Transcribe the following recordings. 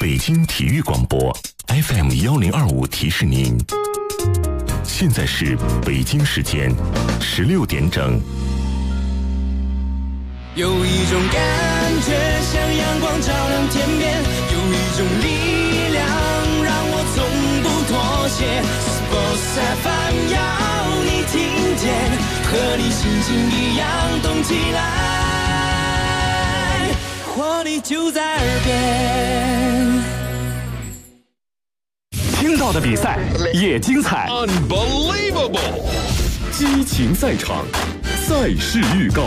北京体育广播 FM1025提示您，现在是北京时间16点整。 有一种感觉像阳光照亮天边，有一种力量让我从不妥协。Sports FM 要你听见，和你心情一样动起来，活力就在耳边。 听到的比赛也精彩 Unbelievable 激情赛场，赛事预告。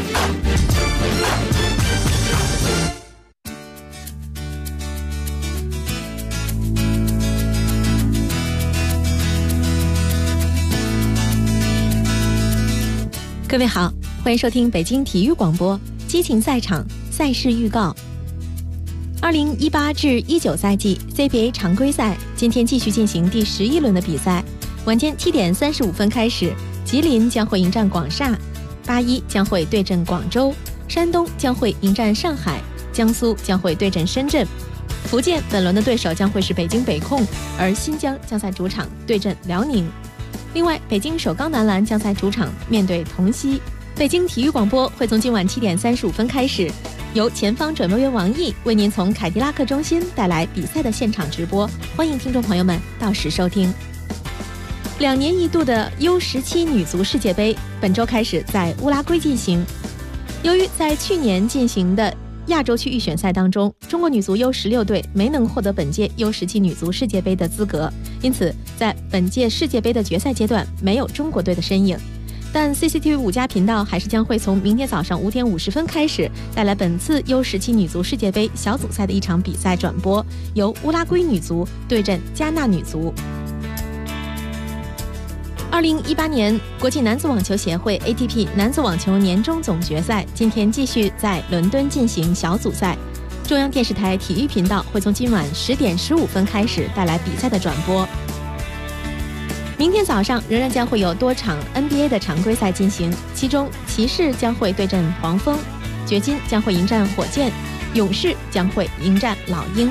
各位好，欢迎收听北京体育广播激情赛场赛事预告。2018至19赛季 CBA 常规赛今天继续进行第11轮的比赛，晚间7点35分开始，吉林将会迎战广厦，81将会对阵广州，山东将会迎战上海，江苏将会对阵深圳，福建本轮的对手将会是北京北控，而新疆将在主场对阵辽宁。另外，北京首钢男篮将在主场面对同曦。北京体育广播会从今晚7点35分开始，由前方转播员王毅为您从凯迪拉克中心带来比赛的现场直播，欢迎听众朋友们到时收听。2年一度的 U17 女足世界杯本周开始在乌拉圭进行。由于在去年进行的亚洲区预选赛当中，中国女足 U16 队没能获得本届 U17 女足世界杯的资格，因此在本届世界杯的决赛阶段没有中国队的身影。但 CCTV 5+频道还是将会从明天早上5点50分开始带来本次 U17 女足世界杯小组赛的一场比赛转播，由乌拉圭女足对阵加纳女足。2018年国际男子网球协会 ATP 男子网球年终总决赛今天继续在伦敦进行小组赛，中央电视台体育频道会从今晚10点15分开始带来比赛的转播。明天早上仍然将会有多场 NBA 的常规赛进行，其中骑士将会对阵黄蜂，掘金将会迎战火箭，勇士将会迎战老鹰。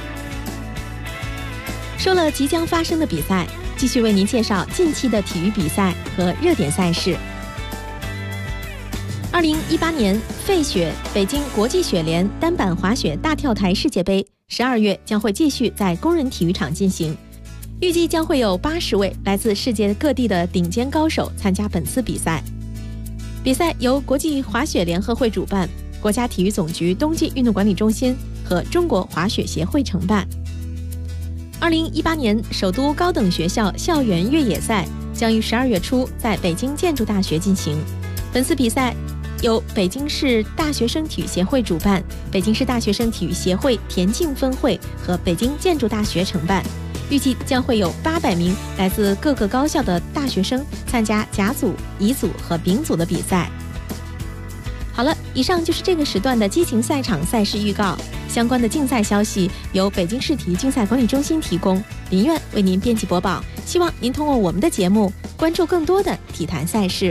说了即将发生的比赛，继续为您介绍近期的体育比赛和热点赛事。2018年费雪北京国际雪联单板滑雪大跳台世界杯12月将会继续在工人体育场进行，预计将会有80位来自世界各地的顶尖高手参加本次比赛。比赛由国际滑雪联合会主办，国家体育总局冬季运动管理中心和中国滑雪协会承办。2018年首都高等学校校园越野赛将于12月初在北京建筑大学进行。本次比赛由北京市大学生体育协会主办，北京市大学生体育协会田径分会和北京建筑大学承办。预计将会有800名来自各个高校的大学生参加甲组、乙组和丙组的比赛。好了，以上就是这个时段的激情赛场赛事预告。相关的竞赛消息由北京市体育竞赛管理中心提供，林苑为您编辑播报。希望您通过我们的节目关注更多的体坛赛事。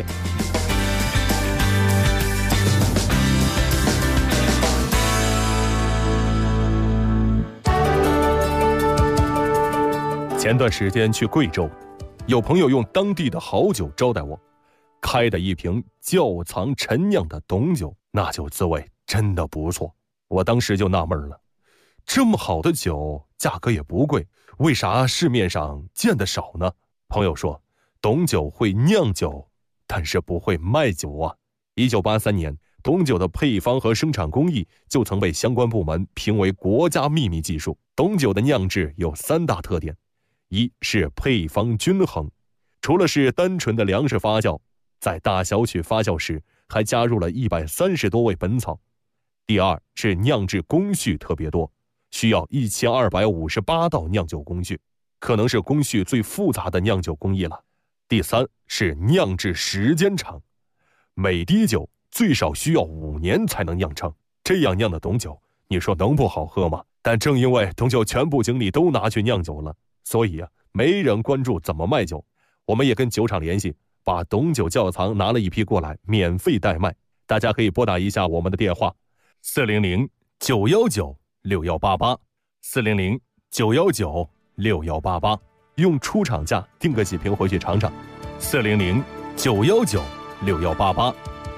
前段时间去贵州，有朋友用当地的好酒招待我，开的一瓶窖藏陈酿的董酒，那酒滋味真的不错。我当时就纳闷了，这么好的酒价格也不贵，为啥市面上见得少呢？朋友说，董酒会酿酒，但是不会卖酒啊。1983年，董酒的配方和生产工艺就曾被相关部门评为国家秘密技术。董酒的酿制有3大特点，一是配方均衡，除了是单纯的粮食发酵，在大小曲发酵时还加入了130多味本草。第二是酿制工序特别多，需要1258道酿酒工序，可能是工序最复杂的酿酒工艺了。第三是酿制时间长，每滴酒最少需要5年才能酿成，这样酿的董酒，你说能不好喝吗？但正因为董酒全部精力都拿去酿酒了，所以没人关注怎么卖酒。我们也跟酒厂联系，把董酒窖藏拿了一批过来，免费代卖。大家可以拨打一下我们的电话：400-919-6188 400-919-6188，用出厂价订个几瓶回去尝尝。400-919-6188，400-919-6188。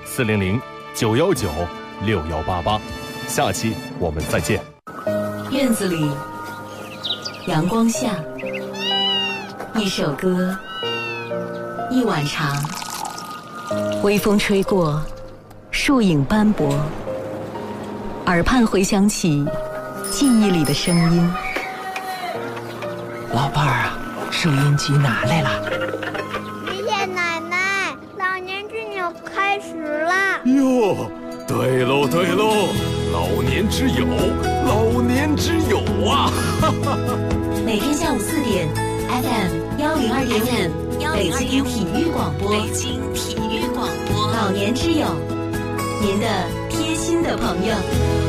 下期我们再见。 院子里，阳光下，一首歌，一碗茶，微风吹过，树影斑驳，耳畔回响起记忆里的声音。 老伴儿啊，收音机拿来了。 爷爷奶奶，老年之友开始啦！ 哟，对喽对喽，老年之友，老年之友啊！ 每天下午4点 ，FM 102.5，北京体育广播，北京体育广播，老年之友，您的贴心的朋友。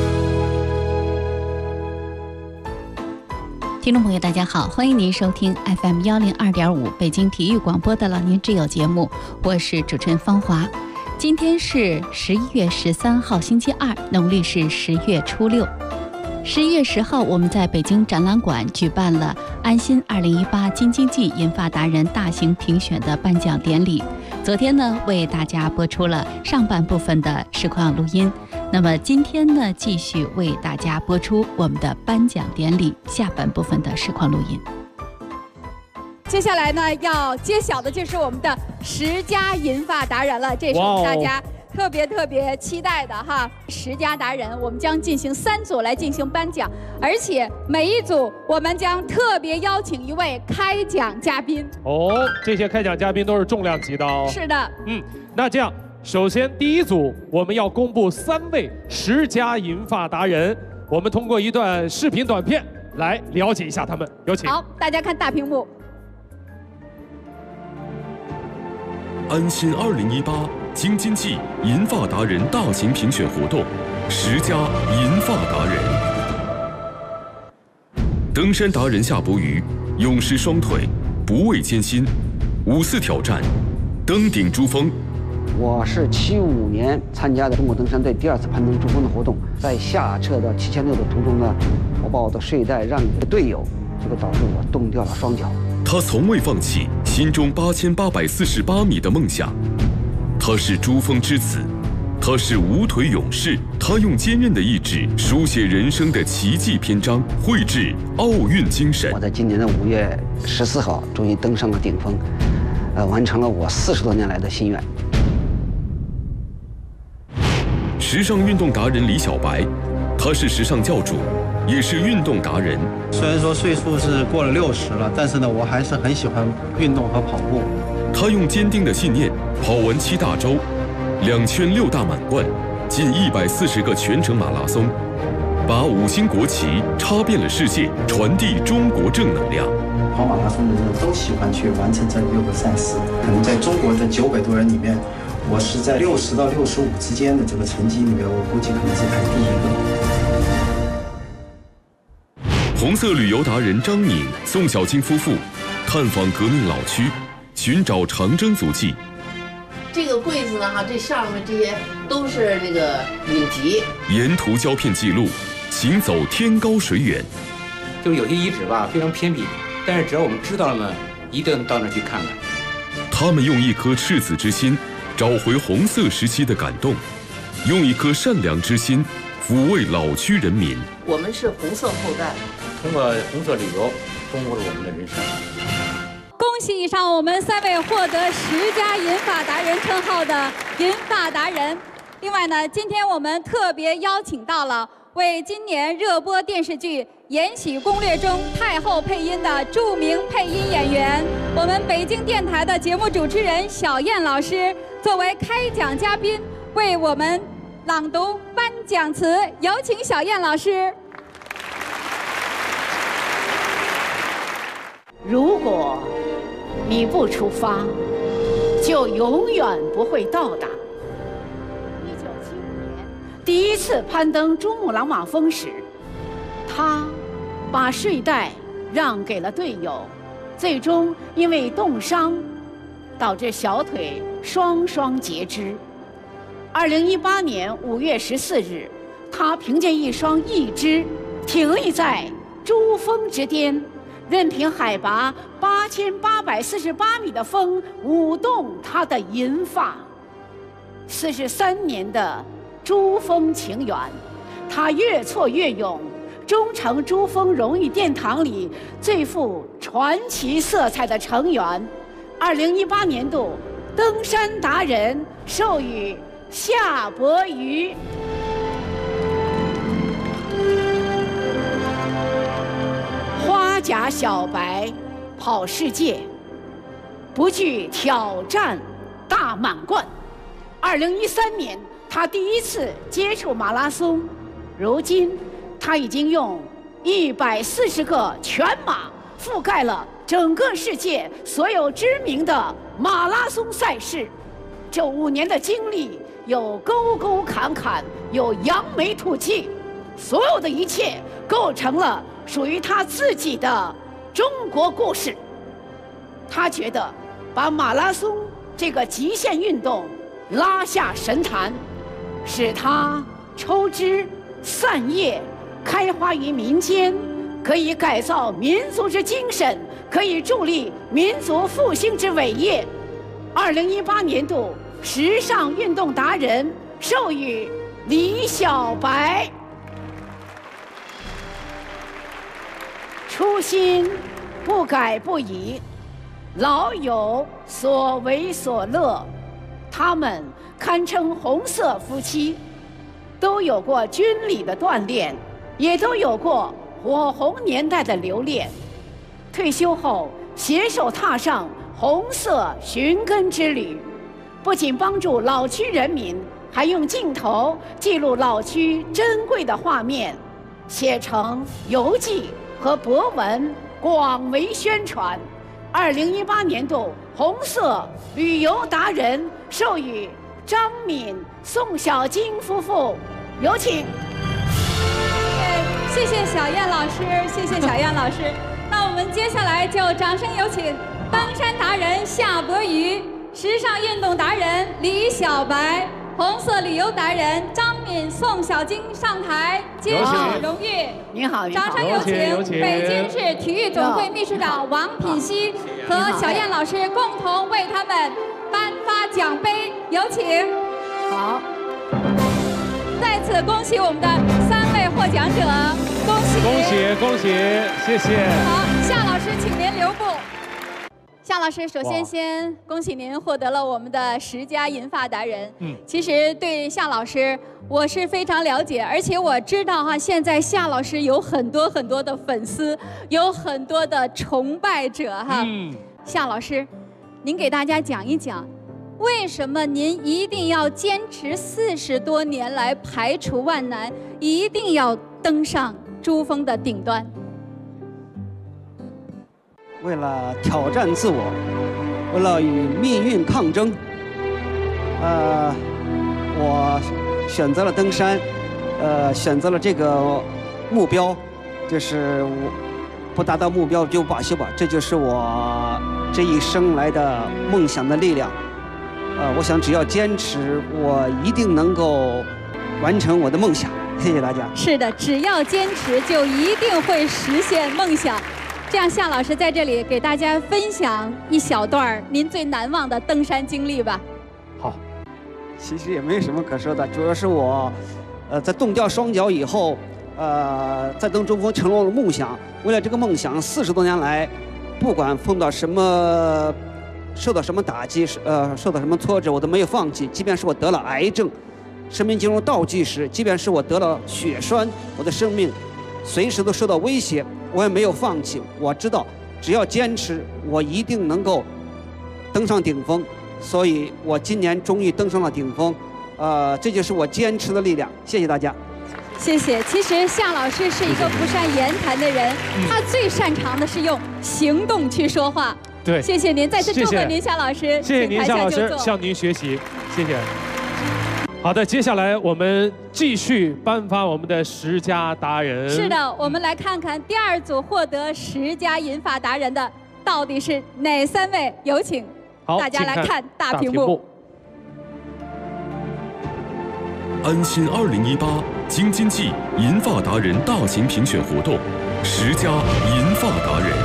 听众朋友大家好，欢迎您收听 FM 102.5北京体育广播的老年之友节目，我是主持人芳华。今天是11月13号星期二，农历是10月初6。11月10号，我们在北京展览馆举办了安心2018京津冀银发达人大型评选的颁奖典礼。昨天呢，为大家播出了上半部分的实况录音。那么今天呢，继续为大家播出我们的颁奖典礼下半部分的实况录音。 接下来呢，要揭晓的就是我们的10佳银发达人了，这是大家特别期待的哈。10佳达人，我们将进行3组来进行颁奖，而且每一组我们将特别邀请一位开奖嘉宾。 哦，这些开奖嘉宾都是重量级的哦。 是的。 那这样。首先，第一组我们要公布3位10佳银发达人，我们通过一段视频短片来了解一下他们。有请。 好，大家看大屏幕。 安心2018京津冀银发达人大型评选活动，10佳银发达人。登山达人夏伯渝，勇士双腿，不畏艰辛，5次挑战，登顶珠峰。 我是75年参加的中国登山队第2次攀登珠峰的活动，在下撤到7600的途中呢，我把我的睡袋让给队友，这个导致我冻掉了双脚。 他从未放弃心中8848米的梦想，他是珠峰之子，他是无腿勇士，他用坚韧的意志书写人生的奇迹篇章，绘制奥运精神。 我在今年的5月14号终于登上了顶峰，完成了我40多年来的心愿。 时尚运动达人李小白，他是时尚教主，也是运动达人。 虽然说岁数是过了60了，但是呢，我还是很喜欢运动和跑步。 他用坚定的信念跑完7大洲，2圈6大满贯，近140个全程马拉松，把5星国旗插遍了世界，传递中国正能量。 跑马拉松的人都喜欢去完成这6个赛事，可能在中国的900多人里面，我是在60到65之间的这个成绩里面，我估计可能是排第1 个。红色旅游达人张敏、宋小金夫妇探访革命老区，寻找长征足迹。 这个柜子呢，这上面这些都是那个影集。 沿途胶片记录，行走天高水远。 就有些遗址吧，非常偏僻，但是只要我们知道了呢，一定到那儿去看看。 他们用一颗赤子之心找回红色时期的感动，用一颗善良之心抚慰老区人民。 我们是红色后代， 通过红色旅游丰富了我们的人生。 恭喜以上我们3位获得10佳银发达人称号的银发达人。另外呢，今天我们特别邀请到了为今年热播电视剧《延禧攻略》中太后配音的著名配音演员，我们北京电台的节目主持人小燕老师，作为开奖嘉宾为我们朗读颁奖词。有请小燕老师。 如果你不出发，就永远不会到达。1975年第1次攀登珠穆朗玛峰时，他把睡袋让给了队友，最终因为冻伤导致小腿双截肢。2018年5月14日，他凭借一双义肢停立在珠峰之巅，任凭海拔8848米的风舞动他的银发。43年的珠峰情缘，他越挫越勇，终成珠峰荣誉殿堂里最富传奇色彩的成员。2018年度登山达人授予夏伯渝。花甲小白跑世界，不惧挑战大满贯。2013年，他第一次接触马拉松，如今他已经用140个全马覆盖了整个世界所有知名的马拉松赛事。这5年的经历，有沟沟坎坎，有扬眉吐气，所有的一切构成了属于他自己的中国故事。他觉得把马拉松这个极限运动拉下神坛，使它抽枝散叶，开花于民间，可以改造民族之精神，可以助力民族复兴之伟业。2018年度时尚运动达人授予李小白。初心不改不移，老有所为所乐。他们堪称红色夫妻，都有过军旅的锻炼，也都有过火红年代的留恋。退休后携手踏上红色寻根之旅，不仅帮助老区人民，还用镜头记录老区珍贵的画面，写成游记和博文，广为宣传。2018年度红色旅游达人授予张敏、宋小金夫妇，有请。 谢谢小燕老师，谢谢小燕老师。那我们接下来就掌声有请登山达人夏伯渝、时尚运动达人李小白、红色旅游达人张敏、宋小金上台接受荣誉。 您好， 掌声有请北京市体育总会秘书长王品熙和小燕老师共同为他们颁发奖杯，有请。 好， 再次恭喜我们的3位获奖者，恭喜恭喜恭喜，谢谢。 好，夏老师请您留步。夏老师，首先恭喜您获得了我们的10佳银发达人。其实对夏老师我是非常了解，而且我知道哈，现在夏老师有很多的粉丝，有很多的崇拜者哈。夏老师，您给大家讲一讲，为什么您一定要坚持40多年来排除万难，一定要登上珠峰的顶端？ 为了挑战自我，为了与命运抗争，我选择了登山，选择了这个目标，就是我不达到目标就罢休吧，这就是我这一生来的梦想的力量。我想只要坚持，我一定能够完成我的梦想。谢谢大家。 是的，只要坚持，就一定会实现梦想。这样，夏老师在这里给大家分享一小段您最难忘的登山经历吧。 好，其实也没什么可说的，主要是我，在冻掉双脚以后，在登珠峰成了我的梦想。为了这个梦想，40多年来，不管碰到什么，受到什么打击，受到什么挫折，我都没有放弃。即便是我得了癌症，生命进入倒计时，即便是我得了血栓，我的生命随时都受到威胁，我也没有放弃。我知道，只要坚持，我一定能够登上顶峰。所以我今年终于登上了顶峰，这就是我坚持的力量。谢谢大家。 谢谢。其实夏老师是一个不善言谈的人，他最擅长的是用行动去说话。 对， 谢谢您，再次祝贺您，夏老师。 谢谢您，夏老师，向您学习，谢谢。好的，接下来我们继续颁发我们的10佳达人。 是的，我们来看看第2组获得10佳银发达人的到底是哪3位？有请大家来看大屏幕。 安心2018 京津冀银发达人大型评选活动，10佳银发达人。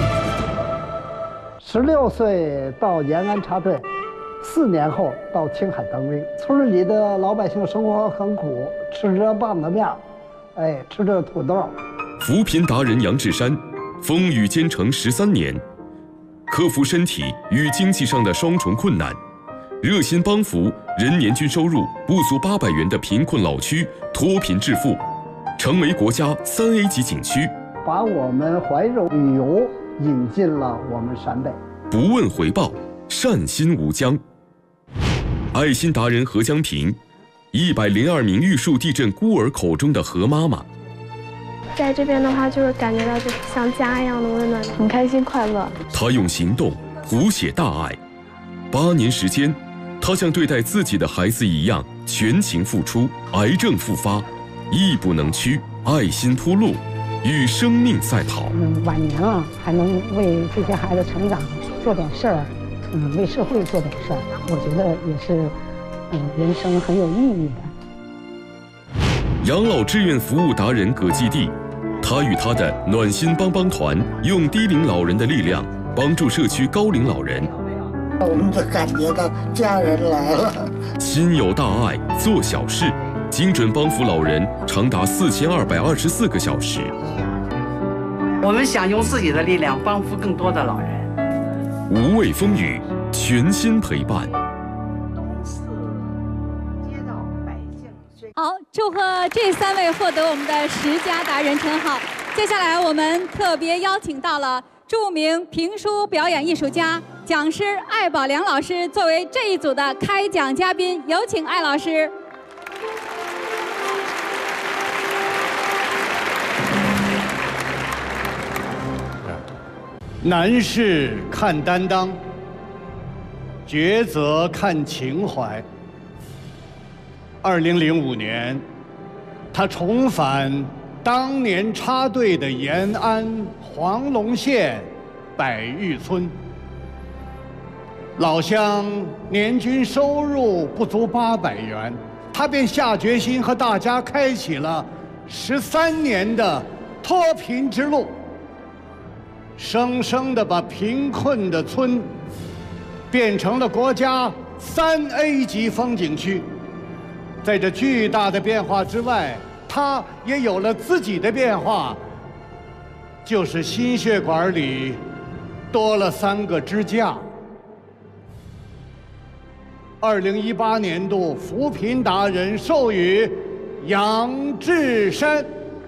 16岁到延安插队，4年后到青海当兵。村里的老百姓生活很苦，吃着棒子面，吃着土豆。 扶贫达人杨志山，风雨兼程13年，克服身体与经济上的双重困难，热心帮扶人年均收入不足800元的贫困老区脱贫致富，成为国家3A 级景区， 把我们怀柔旅游引进了我们陕北。 不问回报，善心无疆。爱心达人何江平，102名玉树地震孤儿口中的何妈妈。 在这边的话，就是感觉到就是像家一样的温暖，很开心快乐。 她用行动谱写大爱，8年时间，她像对待自己的孩子一样全情付出。癌症复发，义不能屈，爱心铺路，与生命赛跑。 晚年了还能为这些孩子成长做点事儿，为社会做点事儿，我觉得也是，人生很有意义的。 养老志愿服务达人葛继地，他与他的暖心帮帮团用低龄老人的力量帮助社区高龄老人。 我们就感觉到家人来了。 心有大爱，做小事，精准帮扶老人长达4224个小时。 我们想用自己的力量帮扶更多的老人。 无畏风雨，全心陪伴。 好，祝贺这3位获得我们的10佳达人称号。接下来我们特别邀请到了著名评书表演艺术家、讲师艾宝良老师作为这一组的开讲嘉宾，有请艾老师。 难事看担当，抉择看情怀。2005年，他重返当年插队的延安黄龙县百峪村。老乡年均收入不足800元，他便下决心和大家开启了13年的脱贫之路。生生地把贫困的村变成了国家3A 级风景区。在这巨大的变化之外，他也有了自己的变化，就是心血管里多了3个支架。2018年度扶贫达人授予杨志山。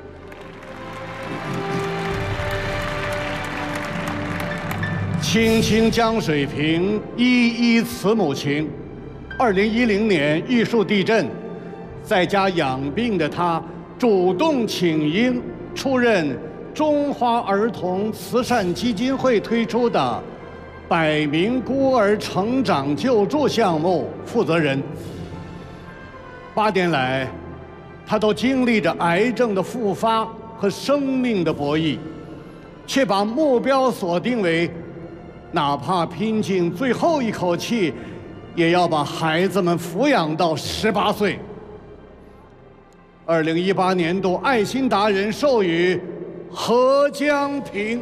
青青江水平，依依慈母情。2010年玉树地震，在家养病的他主动请缨，出任中华儿童慈善基金会推出的100名孤儿成长救助项目负责人。8年来，他都经历着癌症的复发和生命的博弈，却把目标锁定为哪怕拼尽最后一口气，也要把孩子们抚养到18岁。2018年度爱心达人授予何江平。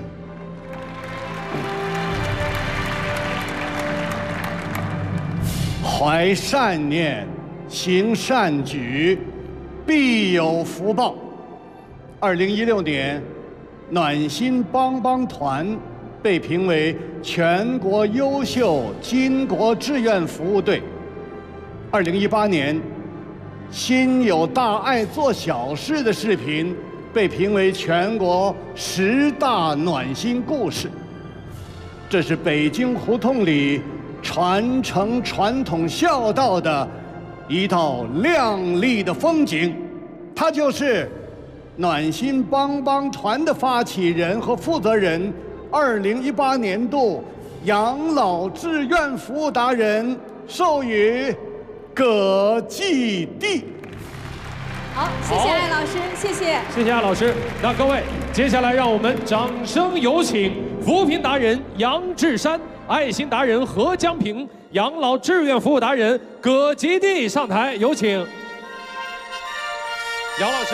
怀善念，行善举，必有福报。2016年，暖心帮帮团被评为全国优秀巾帼志愿服务队。2018年，心有大爱做小事的视频被评为全国10大暖心故事。这是北京胡同里传承传统孝道的一道亮丽的风景。他就是暖心帮帮团的发起人和负责人，2018年度养老志愿服务达人授予葛继地。 好，谢谢艾老师，谢谢， 谢谢艾老师。那各位，接下来让我们掌声有请扶贫达人杨志山、爱心达人何江平、养老志愿服务达人葛继地上台，有请。 杨老师。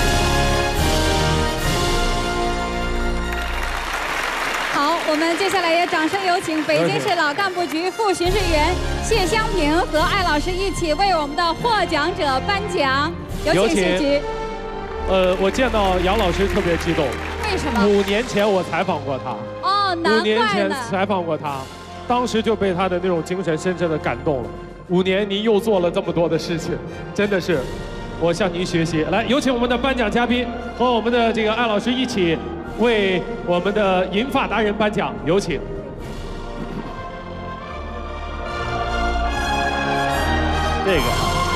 好，我们接下来也掌声有请北京市老干部局副巡视员谢香平和艾老师一起为我们的获奖者颁奖。有请谢局。 我见到杨老师特别激动。 为什么 ？5年前我采访过他。 哦，难怪呢。5 年前采访过他，当时就被他的那种精神深深的感动了。5年您又做了这么多的事情，真的是，我向您学习。来，有请我们的颁奖嘉宾和我们的这个艾老师一起为我们的银发达人颁奖，有请。这个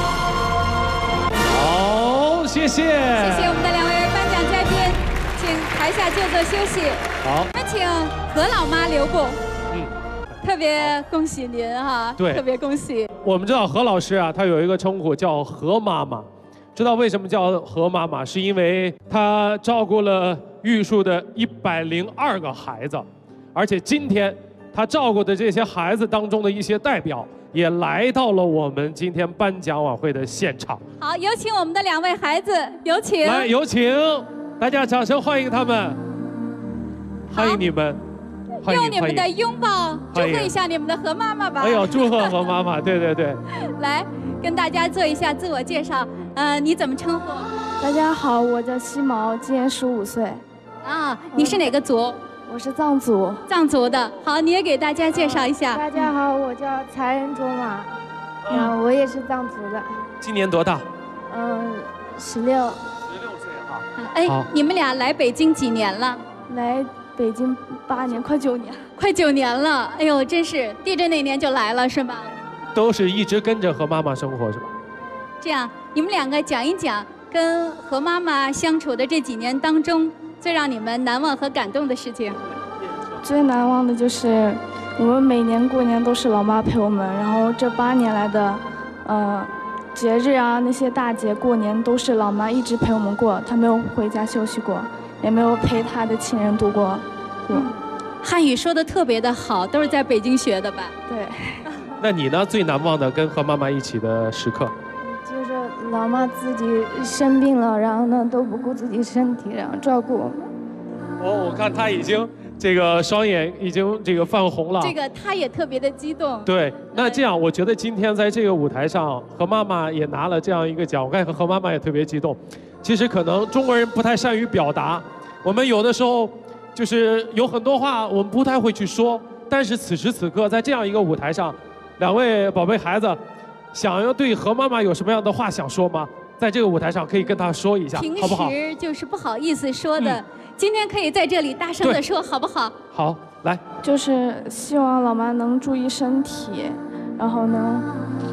好，谢谢。 谢谢我们的2位颁奖嘉宾，请台下就座休息。 好， 有请何老妈留步。特别恭喜您哈！ 对， 特别恭喜。 我们知道何老师啊，他有一个称呼叫何妈妈。知道为什么叫何妈妈？是因为她照顾了玉树的102个孩子，而且今天她照顾的这些孩子当中的一些代表也来到了我们今天颁奖晚会的现场。 好，有请我们的2位孩子，有请。 来，有请大家掌声欢迎他们，欢迎你们。 用你们的拥抱祝贺一下你们的何妈妈吧！ 哎呦，祝贺何妈妈！对对对， 来跟大家做一下自我介绍。你怎么称呼？ 大家好，我叫西毛，今年15岁。 啊，你是哪个族？ 我是藏族。 藏族的。好，你也给大家介绍一下。 大家好，我叫才仁卓玛，我也是藏族的。 今年多大 ？16。16岁哈。 哎，你们俩来北京几年了？ 来北京8年，快9年， 快9年了。哎呦，真是地震那年就来了，是吧？ 都是一直跟着何妈妈生活，是吧？ 这样，你们2个讲一讲跟何妈妈相处的这几年当中，最让你们难忘和感动的事情。 最难忘的就是我们每年过年都是老妈陪我们，然后这8年来的，节日啊那些大节过年都是老妈一直陪我们过，她没有回家休息过。也没有陪他的亲人度过。 汉语说的特别的好，都是在北京学的吧？ 对。 那你呢？最难忘的跟何妈妈一起的时刻？ 就是老妈自己生病了，然后呢都不顾自己身体，然后照顾我们。 我看他已经这个双眼已经这个泛红了。 这个他也特别的激动。 对，那这样我觉得今天在这个舞台上，何妈妈也拿了这样一个奖，我看何妈妈也特别激动。其实可能中国人不太善于表达，我们有的时候就是有很多话我们不太会去说，但是此时此刻在这样一个舞台上，2位宝贝孩子想要对何妈妈有什么样的话想说吗？在这个舞台上可以跟她说一下，好不好？ 平时就是不好意思说的，今天可以在这里大声的说，好不好？ 好，来。 就是希望老妈能注意身体，然后呢，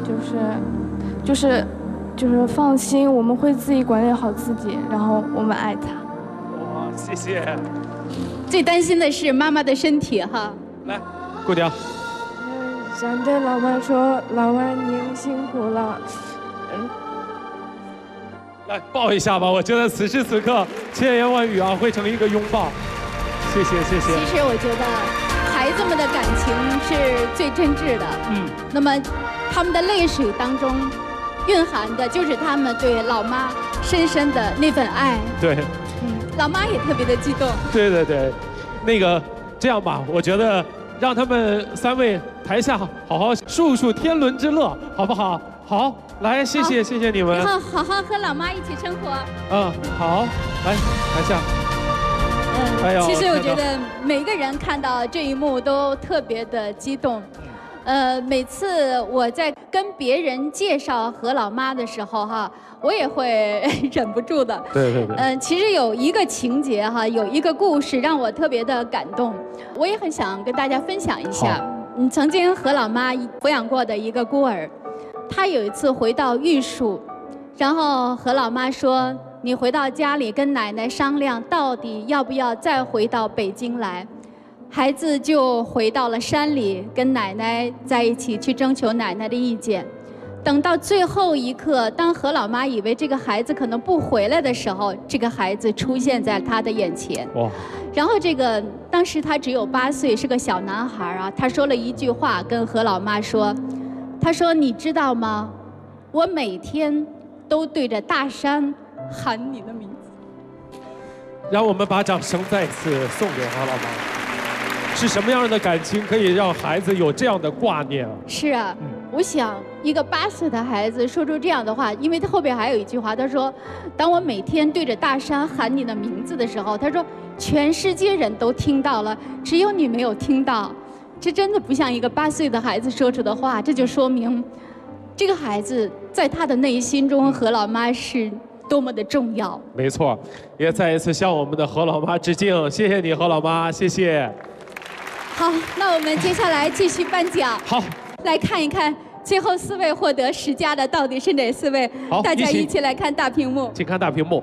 就是放心，我们会自己管理好自己，然后我们爱她。 哇，谢谢。 最担心的是妈妈的身体哈。 来，姑娘。 想对老妈说，老妈您辛苦了。 来抱一下吧，我觉得此时此刻千言万语啊汇成一个拥抱。谢谢谢谢。 其实我觉得孩子们的感情是最真挚的。那么他们的泪水当中蕴含的就是他们对老妈深深的那份爱。 对。 老妈也特别的激动。 对对对，那个这样吧，我觉得让他们3位台下好好述述天伦之乐，好不好？好，来，谢谢谢谢你们。 然后好好和老妈一起生活。 好，来台下。 其实我觉得每个人看到这一幕都特别的激动。每次我在跟别人介绍何老妈的时候哈，我也会忍不住的。 对对对。 其实有一个情节哈，有一个故事让我特别的感动，我也很想跟大家分享一下。曾经何老妈抚养过的一个孤儿，她有一次回到玉树，然后何老妈说：“你回到家里跟奶奶商量，到底要不要再回到北京来。”孩子就回到了山里，跟奶奶在一起去征求奶奶的意见。等到最后一刻，当何老妈以为这个孩子可能不回来的时候，这个孩子出现在她的眼前。哇！然后当时他只有8岁，是个小男孩啊。他说了一句话，跟何老妈说：“他说你知道吗？我每天都对着大山喊你的名字。 让我们把掌声再次送给何老妈。是什么样的感情可以让孩子有这样的挂念啊？ 是啊，我想一个8岁的孩子说出这样的话，因为他后边还有一句话，他说：“当我每天对着大山喊你的名字的时候，他说全世界人都听到了，只有你没有听到。”这真的不像一个8岁的孩子说出的话，这就说明这个孩子在他的内心中，何老妈是多么的重要。 没错，也再一次向我们的何老妈致敬，谢谢你，何老妈，谢谢。 好，那我们接下来继续颁奖。 好， 来看一看最后4位获得10佳的到底是哪4位？ 好， 大家一起来看大屏幕。 请看大屏幕。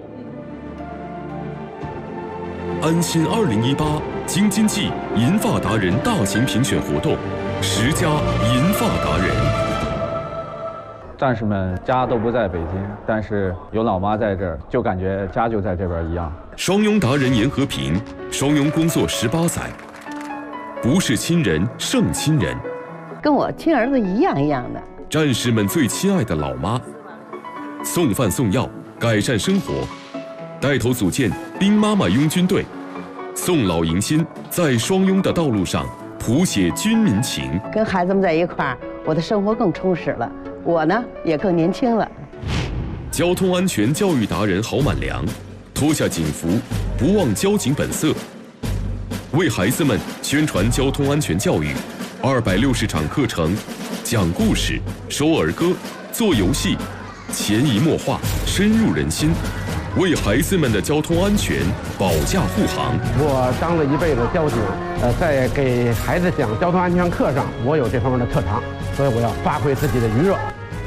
安心2018京津冀银发达人大型评选活动，10佳银发达人。 战士们家都不在北京，但是有老妈在这儿，就感觉家就在这边一样。 双庸达人严和平，双庸工作18载，不是亲人胜亲人， 跟我亲儿子一样的。 战士们最亲爱的老妈，送饭送药，改善生活，带头组建兵妈妈拥军队，送老迎新，在双庸的道路上谱写军民情。 跟孩子们在一块儿，我的生活更充实了，我呢也更年轻了。 交通安全教育达人郝满良，脱下警服，不忘交警本色，为孩子们宣传交通安全教育，260场课程，讲故事、说儿歌、做游戏，潜移默化，深入人心，为孩子们的交通安全保驾护航。 我当了一辈子交警，在给孩子讲交通安全课上，我有这方面的特长，所以我要发挥自己的余热。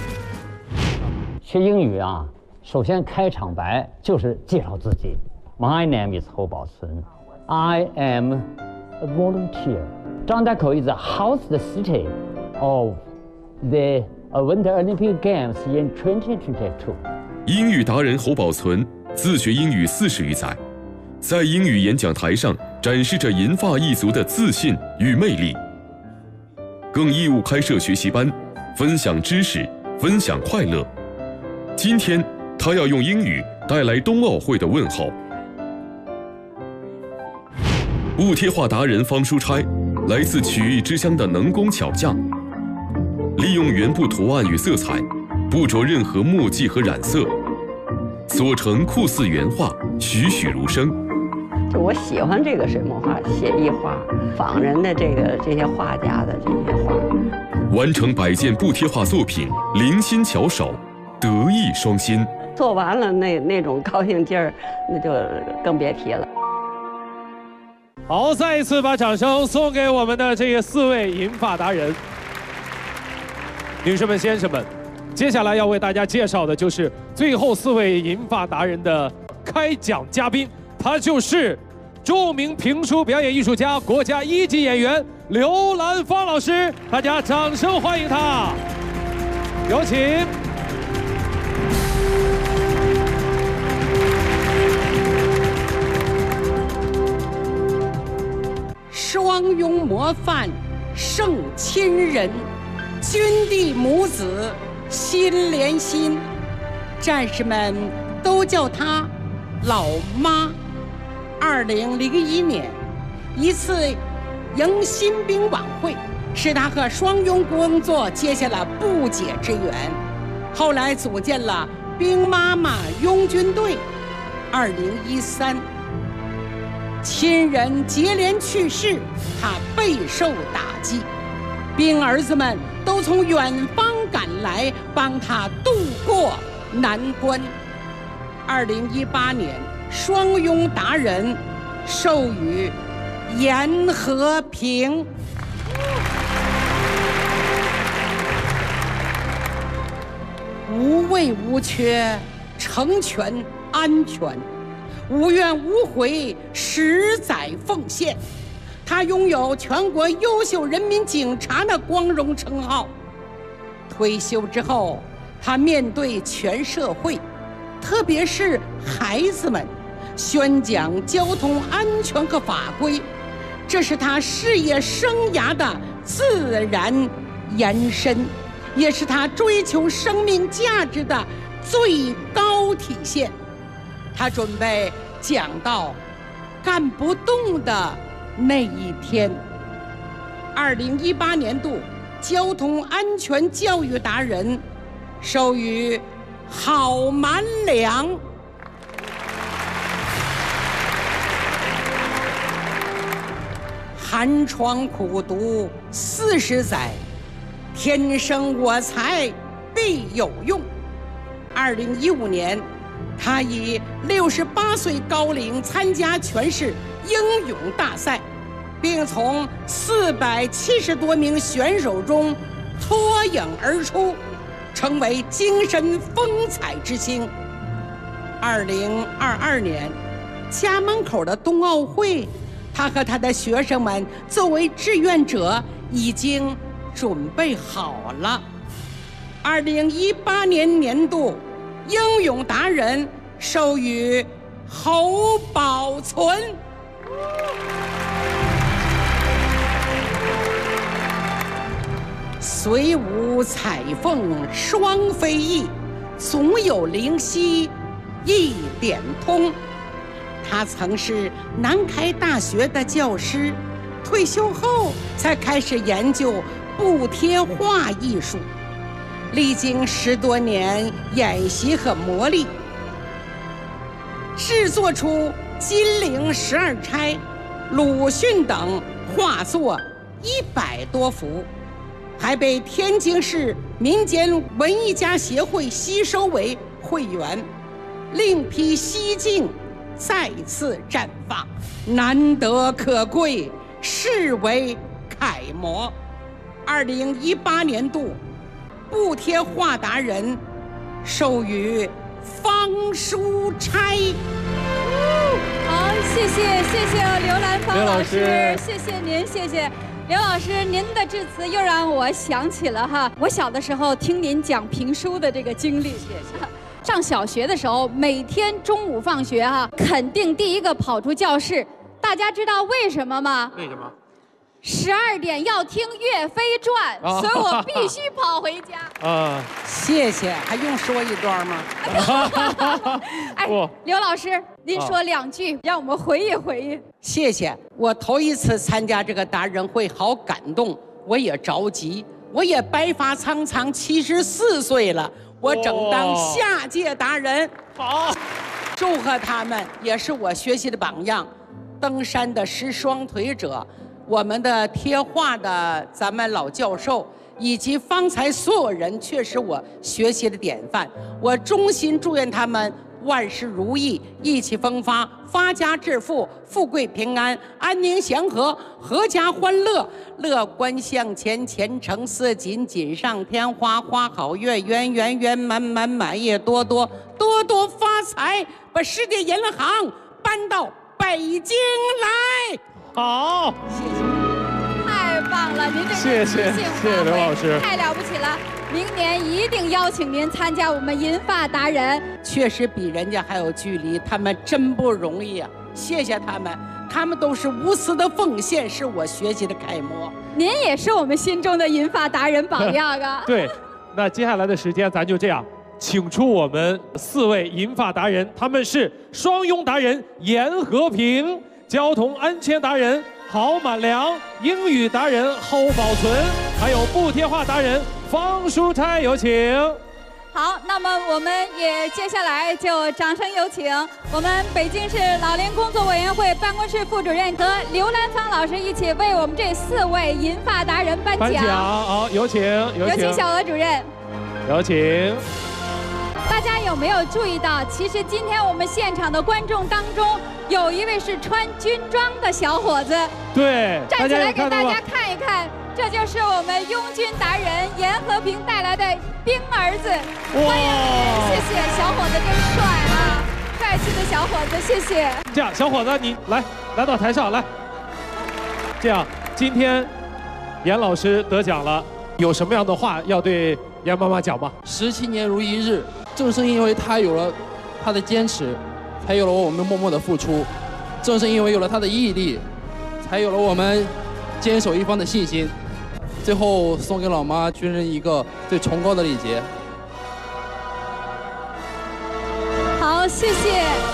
学英语啊，首先开场白就是介绍自己。My name is 侯宝存 I am a volunteer. 张大口 is a host the city of the Winter Olympic Games in 2022. 英语达人侯宝存自学英语40余载，在英语演讲台上展示着银发一族的自信与魅力，更义务开设学习班，分享知识，分享快乐。今天，他要用英语带来冬奥会的问候。布贴画达人方书差，来自曲艺之乡的能工巧匠，利用原布图案与色彩，不着任何墨迹和染色，所成酷似原画，栩栩如生。 就我喜欢这个水墨画、写意画，仿人的这些画家的这些画。 完成100件布贴画作品，灵心巧手，德艺双馨。 做完了那种高兴劲儿，那就更别提了。 好，再一次把掌声送给我们的这个4位银发达人。女士们、先生们，接下来要为大家介绍的就是最后4位银发达人的开讲嘉宾，他就是著名评书表演艺术家、国家1级演员刘兰芳老师，大家掌声欢迎他，有请。 双庸模范胜亲人，军地母子心连心，战士们都叫她老妈。2001年一次迎新兵晚会，使她和双庸工作结下了不解之缘。后来组建了兵妈妈拥军队。2013亲人接连去世，他备受打击，兵儿子们都从远方赶来帮他渡过难关。2018年，双庸达人授予严和平。无畏无缺，成全安全。无怨无悔，实在奉献。他拥有全国优秀人民警察的光荣称号。退休之后，他面对全社会，特别是孩子们，宣讲交通安全和法规，这是他事业生涯的自然延伸，也是他追求生命价值的最高体现。 他准备讲到干不动的那一天。2018年度交通安全教育达人授予郝满良。寒窗苦读40载，天生我材必有用。2015年，他以68岁高龄参加全市英勇大赛，并从470多名选手中脱颖而出，成为精神风采之星。2022年，家门口的冬奥会，他和他的学生们作为志愿者已经准备好了。2018年年度英勇达人授予侯宝存。随舞彩凤双飞翼，总有灵犀一点通。他曾是南开大学的教师，退休后才开始研究布贴画艺术，历经10多年演习和磨砺，制作出金陵12钗、鲁迅等画作100多幅，还被天津市民间文艺家协会吸收为会员，另辟蹊径，再次绽放，难得可贵，视为楷模。2018年度布贴画达人授予方淑钗。 好，谢谢刘兰芳老师，谢谢您，谢谢刘老师，您的致辞又让我想起了我小的时候听您讲评书的这个经历。谢谢。上小学的时候，每天中午放学肯定第一个跑出教室。大家知道为什么吗？ 为什么 ？12点要听《岳飞传》，所以我必须跑回家。 谢谢，还用说一段吗？ 哎，刘老师，您说2句，让我们回忆回忆。 谢谢，我头一次参加这个达人会，好感动，我也着急，我也白发苍苍，74岁了。我正当下届达人， 好， 祝贺他们，也是我学习的榜样。登山的是双腿者，我们的贴画的咱们老教授，以及方才所有人，却是我学习的典范。我衷心祝愿他们万事如意，意气风发，发家致富，富贵平安，安宁祥和，阖家欢乐，乐观向前，前程似锦，锦上添花，花好月圆，圆圆满满，满月多多，多多发财，把世界银行搬到北京来。 好， 谢谢， 太棒了，您这谢谢刘老师， 太了不起了。明年一定邀请您参加我们银发达人。 确实比人家还有距离，他们真不容易啊！谢谢他们，他们都是无私的奉献，是我学习的楷模。 您也是我们心中的银发达人榜样啊！ 对，那接下来的时间咱就这样，请出我们4位银发达人，他们是双拥达人严和平、交通安全达人郝满良、英语达人侯宝存，还有布贴画达人方淑钗，有请。 好，那么我们也接下来就掌声有请我们北京市老龄工作委员会办公室副主任和刘兰芳老师一起为我们这4位银发达人颁奖。 好，有请小娥主任。 有请。 大家有没有注意到，其实今天我们现场的观众当中，有一位是穿军装的小伙子。 对， 站起来给大家看一看，这就是我们拥军达人严和平带来的兵儿子。欢迎您，谢谢，小伙子真帅啊，帅气的小伙子，谢谢。 这样，小伙子你来到台上来。这样，今天严老师得奖了，有什么样的话要对严妈妈讲吗 ？17年如一日，正是因为他有了他的坚持，才有了我们默默的付出；正是因为有了他的毅力，才有了我们坚守一方的信心。最后送给老妈军人一个最崇高的礼节。 好，谢谢。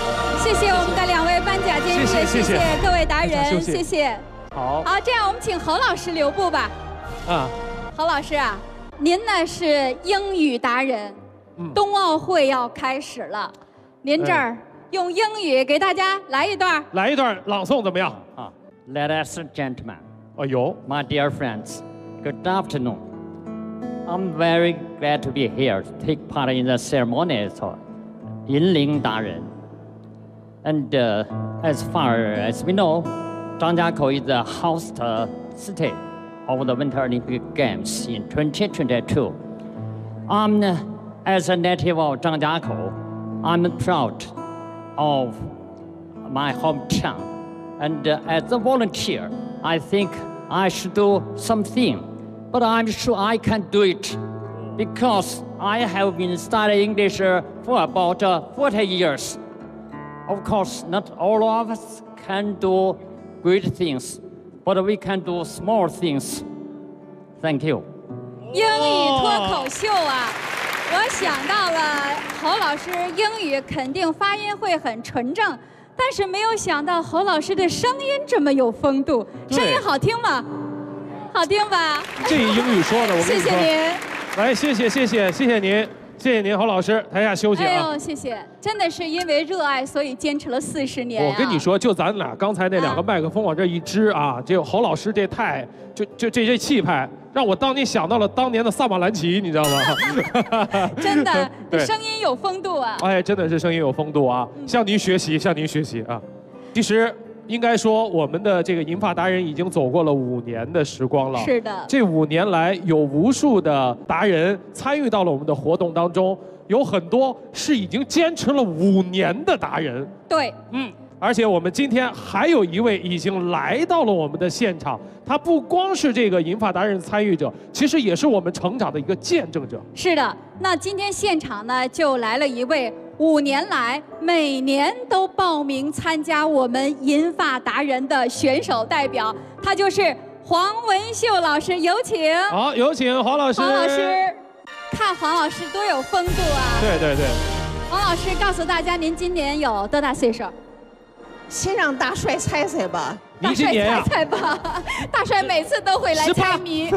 谢谢我们的2位颁奖监事，谢谢各位达人，谢谢。 好， 这样我们请侯老师留步吧。侯老师啊，您呢是英语达人，冬奥会要开始了，您这儿用英语给大家来一段。 来一段朗诵怎么样 ？Ladies and gentlemen, my dear friends, good afternoon. I'm very glad to be here to take part in the ceremony of 银铃达人. And as far as we know, Zhangjiakou is the host city of the Winter Olympic Games in 2022. As a native of Zhangjiakou, I'm proud of my hometown. And as a volunteer, I think I should do something. But I'm sure I can do it because I have been studying English for about 40 years. Of course, not all of us can do great things, but we can do small things. Thank you. 英语脱口秀啊，我想到了侯老师英语肯定发音会很纯正，但是没有想到侯老师的声音这么有风度。声音好听吗？好听吧？ 这英语说的，我跟你说。 谢谢您。 来，谢谢您。谢谢您，侯老师，台下休息啊！ 哎呦，谢谢，真的是因为热爱，所以坚持了40年、 我跟你说，就咱俩刚才那2个麦克风往这一支啊，这侯老师这这气派，让我当年想到了当年的萨马兰奇，你知道吗？ 真的，声音有风度啊！ 哎，真的是声音有风度啊！向您学习啊！其实。应该说，我们的这个银发达人已经走过了5年的时光了。 是的， 这5年来，有无数的达人参与到了我们的活动当中，有很多是已经坚持了5年的达人。 对， 而且我们今天还有一位已经来到了我们的现场，他不光是这个银发达人参与者，其实也是我们成长的一个见证者。 是的，那今天现场呢，就来了一位5年来每年都报名参加我们银发达人的选手代表，他就是黄文秀老师，有请。 好，有请黄老师。 黄老师，看黄老师多有风度啊！ 对。 黄老师告诉大家，您今年有多大岁数？ 先让大帅猜猜吧。 你今年呀？ 大帅猜猜吧，大帅每次都会来猜谜。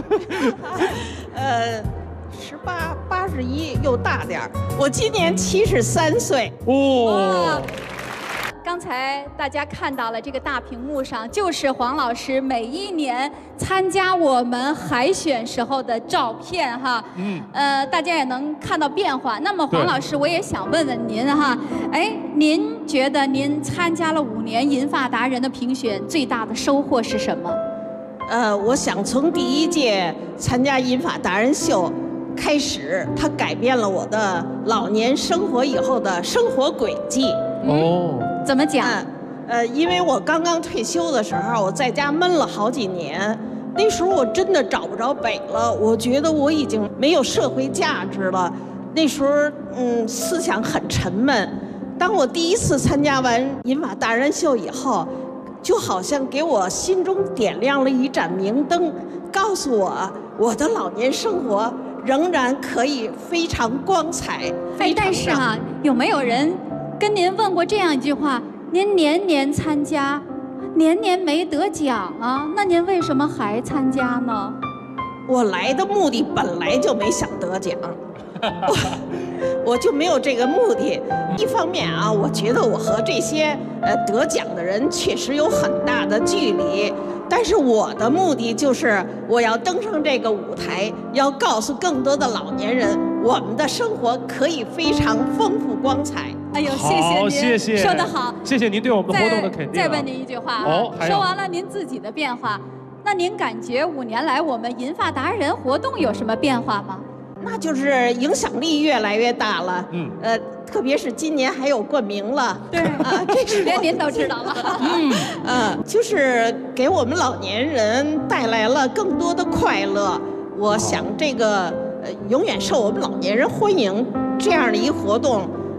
18、81又大点儿。我今年73岁。 哦。 刚才大家看到了这个大屏幕上，就是黄老师每一年参加我们海选时候的照片哈。大家也能看到变化。那么黄老师，我也想问问您哈，您觉得您参加了5年银发达人的评选，最大的收获是什么？ 我想从第1届参加银发达人秀开始，它改变了我的老年生活以后的生活轨迹。 怎么讲？ 因为我刚刚退休的时候，我在家闷了好几年，那时候我真的找不着北了，我觉得我已经没有社会价值了。那时候，思想很沉闷。当我第1次参加完银发达人秀以后，就好像给我心中点亮了一盏明灯，告诉我的老年生活仍然可以非常光彩。 但是啊，有没有人跟您问过这样一句话：您年年参加，年年没得奖啊，那您为什么还参加呢？ 我来的目的本来就没想得奖，我就没有这个目的。一方面啊，我觉得我和这些得奖的人确实有很大的距离，但是我的目的就是我要登上这个舞台，要告诉更多的老年人，我们的生活可以非常丰富光彩。 哎呦，谢谢您，说得好， 谢谢您对我们活动的肯定。 再问您一句话，说完了您自己的变化，那您感觉5年来我们银发达人活动有什么变化吗？ 那就是影响力越来越大了。特别是今年还有冠名了。 对啊，这是连您都知道了。 就是给我们老年人带来了更多的快乐。我想这个永远受我们老年人欢迎这样的一活动，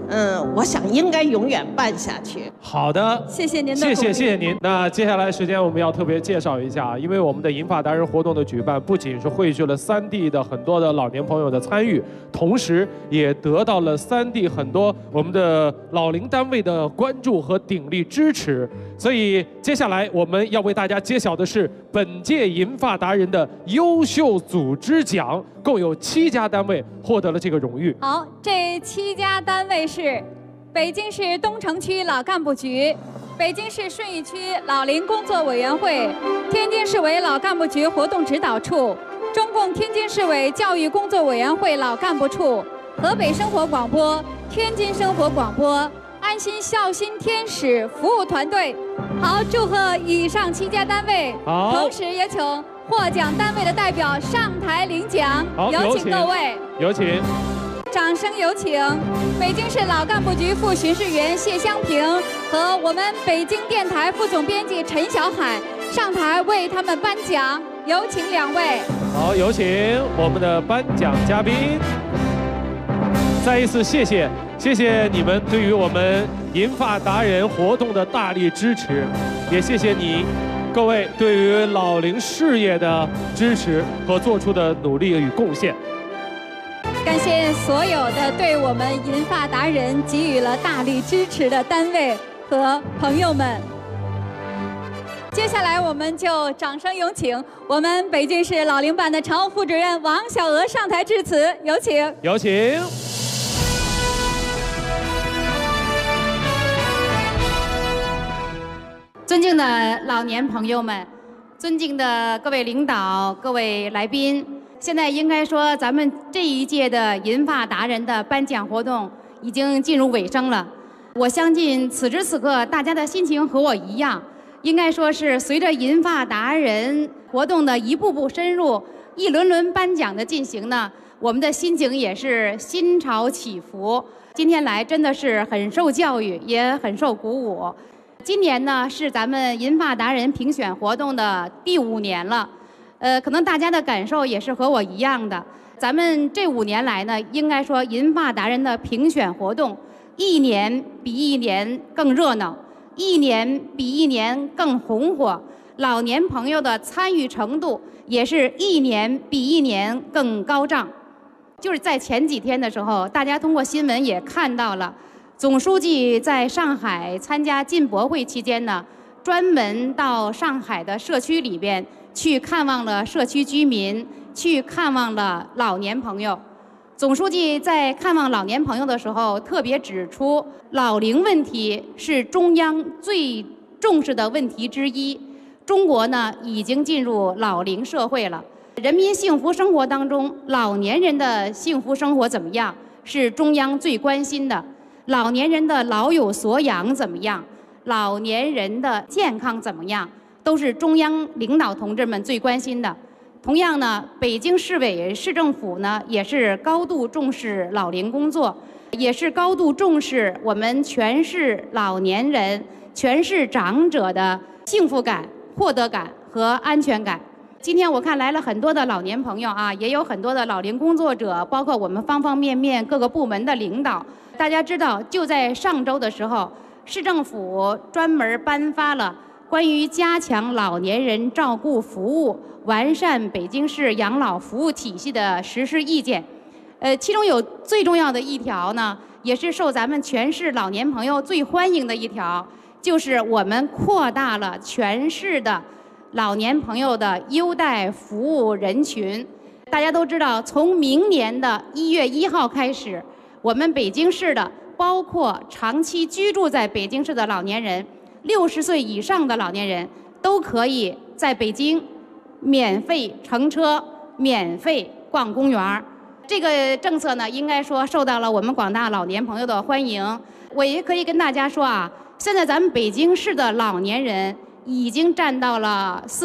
我想应该永远办下去。 好的， 谢谢您的鼓励。 谢谢您。那接下来时间我们要特别介绍一下，因为我们的银发达人活动的举办，不仅是汇聚了3地的很多的老年朋友的参与，同时也得到了3地很多我们的老龄单位的关注和鼎力支持。所以接下来我们要为大家揭晓的是本届银发达人的优秀组织奖，共有7家单位获得了这个荣誉。 好，这7家单位是北京市东城区老干部局、北京市顺义区老龄工作委员会、天津市委老干部局活动指导处、中共天津市委教育工作委员会老干部处、河北生活广播、天津生活广播、安心孝心天使服务团队。好，祝贺以上7家单位。 好， 同时也请获奖单位的代表上台领奖。 好， 有请各位。 有请。 掌声有请北京市老干部局副巡视员谢香平和我们北京电台副总编辑陈小海上台为他们颁奖。有请2位。 好，有请我们的颁奖嘉宾。再一次谢谢你们对于我们银发达人活动的大力支持，也谢谢你各位对于老龄事业的支持和做出的努力与贡献。 感谢所有的对我们银发达人给予了大力支持的单位和朋友们。接下来我们就掌声有请我们北京市老龄办的常务副主任王小娥上台致辞，有请。 有请。 尊敬的老年朋友们，尊敬的各位领导、各位来宾，现在应该说咱们这一届的银发达人的颁奖活动已经进入尾声了。我相信此时此刻大家的心情和我一样，应该说是随着银发达人活动的一步步深入，一轮轮颁奖的进行呢，我们的心情也是心潮起伏。今天来真的是很受教育，也很受鼓舞。今年呢是咱们银发达人评选活动的第5年了，可能大家的感受也是和我一样的。咱们这5年来呢，应该说银发达人的评选活动，一年比一年更热闹，一年比一年更红火，老年朋友的参与程度也是一年比一年更高涨。就是在前几天的时候，大家通过新闻也看到了。总书记在上海参加进博会期间呢，专门到上海的社区里边去看望了社区居民，去看望了老年朋友。总书记在看望老年朋友的时候，特别指出，老龄问题是中央最重视的问题之一。中国呢，已经进入老龄社会了。人民幸福生活当中，老年人的幸福生活怎么样，是中央最关心的。老年人的老有所养怎么样？老年人的健康怎么样？都是中央领导同志们最关心的。同样呢，北京市委市政府呢也是高度重视老龄工作，也是高度重视我们全市老年人、全市长者的幸福感、获得感和安全感。今天我看来了很多的老年朋友啊，也有很多的老龄工作者，包括我们方方面面各个部门的领导。大家知道，就在上周的时候，市政府专门颁发了关于加强老年人照顾服务、完善北京市养老服务体系的实施意见。其中有最重要的一条呢，也是受咱们全市老年朋友最欢迎的一条，就是我们扩大了全市的老年朋友的优待服务人群。大家都知道，从明年的1月1号开始，我们北京市的包括长期居住在北京市的老年人、60岁以上的老年人，都可以在北京免费乘车、免费逛公园。这个政策呢，应该说受到了我们广大老年朋友的欢迎。我也可以跟大家说啊，现在咱们北京市的老年人已经占到了